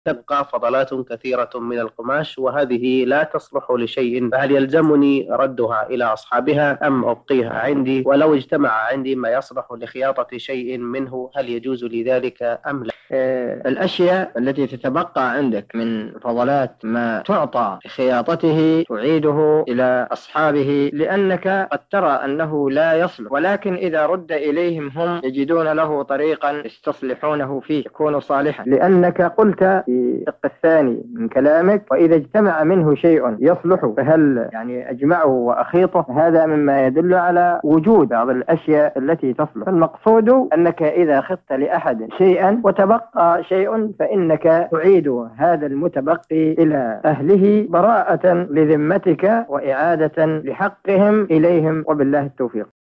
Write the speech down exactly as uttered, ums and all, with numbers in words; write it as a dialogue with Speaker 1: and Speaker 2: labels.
Speaker 1: تبقى فضلات كثيرة من القماش وهذه لا تصلح لشيء، فهل يلزمني ردها إلى أصحابها أم أبقيها عندي؟ ولو اجتمع عندي ما يصلح لخياطة شيء منه هل يجوز لي ذلك أم لا؟
Speaker 2: آه، الأشياء التي تتبقى عندك من فضلات ما تعطى خياطته تعيده إلى أصحابه، لأنك قد ترى أنه لا يصلح، ولكن إذا رد إليهم هم يجدون له طريقا يستصلحونه فيه يكون صالحا، لأنك قلت في الشق الثاني من كلامك: وإذا اجتمع منه شيء يصلح فهل يعني أجمعه وأخيطه. هذا مما يدل على وجود بعض الأشياء التي تصلح. فالمقصود أنك إذا خطت لأحد شيئا وتبقى شيء فإنك تعيد هذا المتبقي إلى أهله براءة لذمتك وإعادة لحقهم إليهم، وبالله التوفيق.